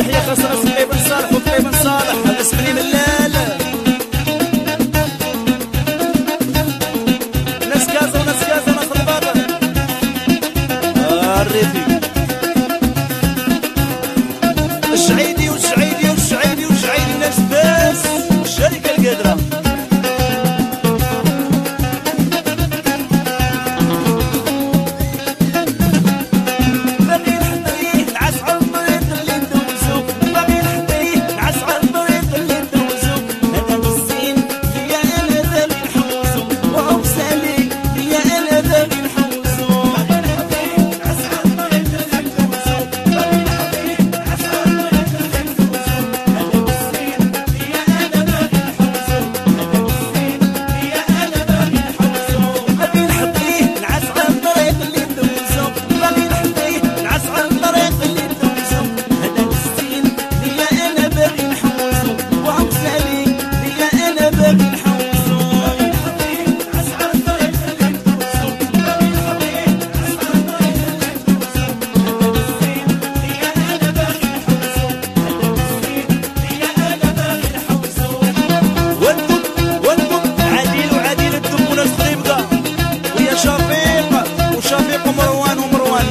تحية خاصة لسمي بن صالح وطلي بن صالح، هذا اسمني ملال. ناس كازا وناس كازا وناس البابا الريفي الشعيدي والشعيدي والشعيدي والشعيدي ناس باس والشركة القادرة. شفيق ومروان ومروان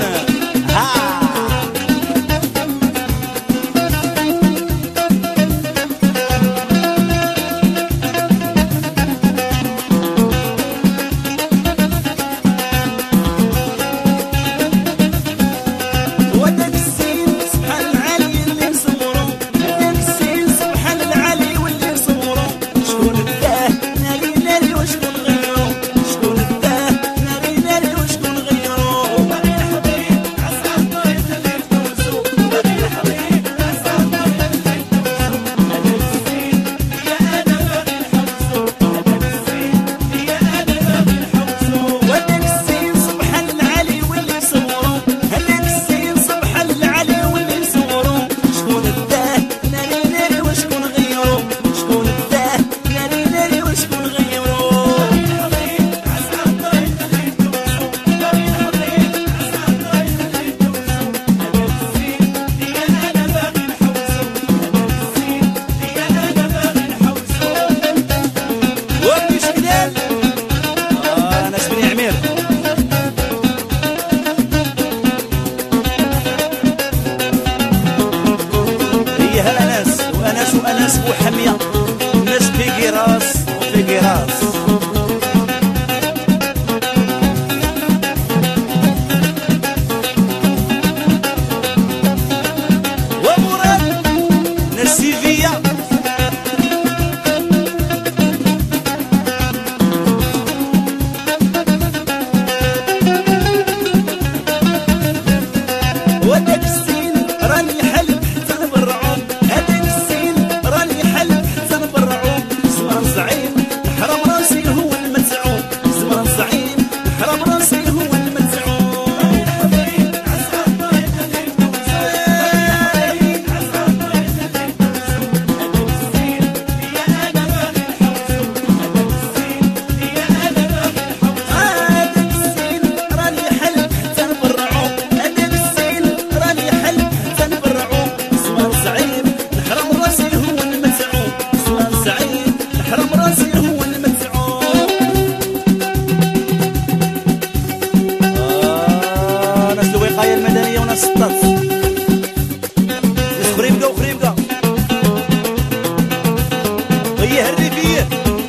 ودك السين سبحان العالي اللي نصورو، ودك السين سبحان العالي واللي نصورو. شكون الداه ناري ناري وشكون غيرو، شكون الداه ناري ناري وشكون غيرو. باغي الحبيب عسى الطريق اللي تدوزو، باغي الحبيب عسى الطريق اللي تدوزو. هذاك السين يا انا باغي نحوسو، هذاك السين يا انا باغي نحوسو. ودك السين سبحان العالي واللي نصورو، هذاك السين سبحان العالي واللي نصورو. شكون الداه ناري ناري وشكون غيرو، شكون الداه ناري ناري وشكون غيرو. باغي الحبيب عسى الطريق اللي تدوزو، باغي الحبيب عسى الطريق اللي تدوزو. هذاك السين يا انا باغي نحوسو، هذاك السين يا انا باغي نحوسو. وابني شكلال انا اسمي عمير. هي انس وانس وانس وحميه الناس في قراص وفي قراص. ومراد ناس سيفيه ودك السين راني حلب حتى نبرعوم، هذاك السين راني حلب حتى نبرعوم. زمران زعيم حرام راسي هو المزعوم، زمران زعيم حرام راسي هو المزعوم. باغي الحبيب عسى الطريق اللي تدوزو، باغي الحبيب عسى الطريق اللي تدوزو. هذاك السين يا انا باغي نحوسو، هذاك السين يا انا باغي نحوسو. هذاك السين راني حلب حتى نبرعوم، هذاك السين راني حلب حتى نبرعوم. زمران زعيم حرام راسي هو المزعوم، زمران زعيم حرام راسي هو المزعوم. ناس الوقاية المدنية وناس الطاس، ناس خريبكا وخريبكا. هي الريفية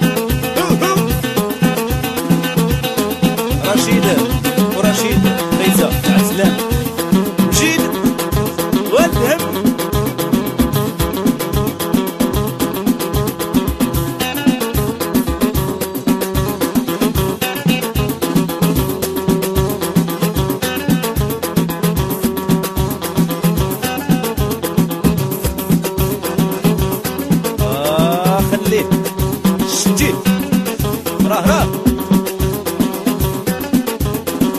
رشيد ورشيد فايزة عسلام مجيد والهم. خليه شتي راه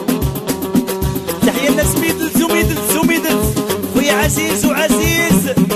تحية لناس ميدلز وميدلز وميدلز خويا عزيز وعزيز.